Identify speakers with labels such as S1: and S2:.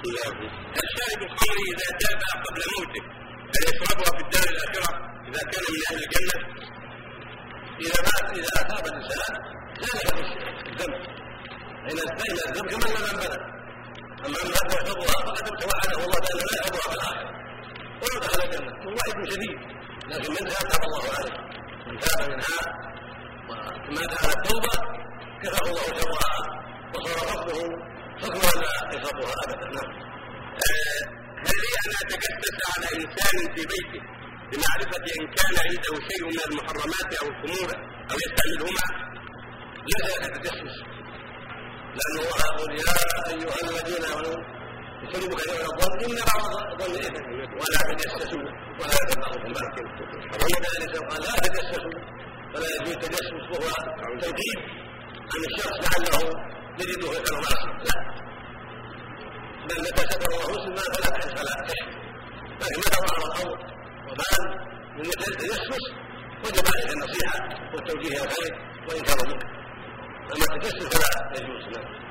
S1: الشارب الخمر إذا تاب قبل موته هل يشربها في الدار الآخرة إذا كان من أهل الجنة؟ إذا أصاب الإنسان لا له الذنب، إن الذنب كمن لم بلغ. أما من هذا يشربها فقد توعده الله تعالى لا يشربها في الآخرة ولو دخل الجنة. هو وعيد شديد، لكن من تاب الله عليه، من تاب منها ومات على التوبة كفاه الله شرها وصار حكمه حكم لا يشربها أبدا. نعم.
S2: هل لي أن أتجسس على إنسان في بيته بمعرفة إن كان عنده شيء من المحرمات أو الخمور أو يستعملهما؟
S1: لا يتجسس، لأن الله يقول يا أيها الذين آمنوا اجتنبوا كثيرا من الظن إن بعض الظن إثم ولا تجسسوا ولا تبغضوا بعضكم. وكذلك قال لا تجسسوا ولا يجوز التجسس وهو توكيد عن الشخص لعله يجده في المعصية، لا، بل متى ستر الله مسلما فلا تحس فلا تحس، لكن متى ظهر الأمر وبان من مثل التجسس وجب عليه النصيحة والتوجيه الى الخير وإنكار المنكر. أما التجسس فلا يجوز.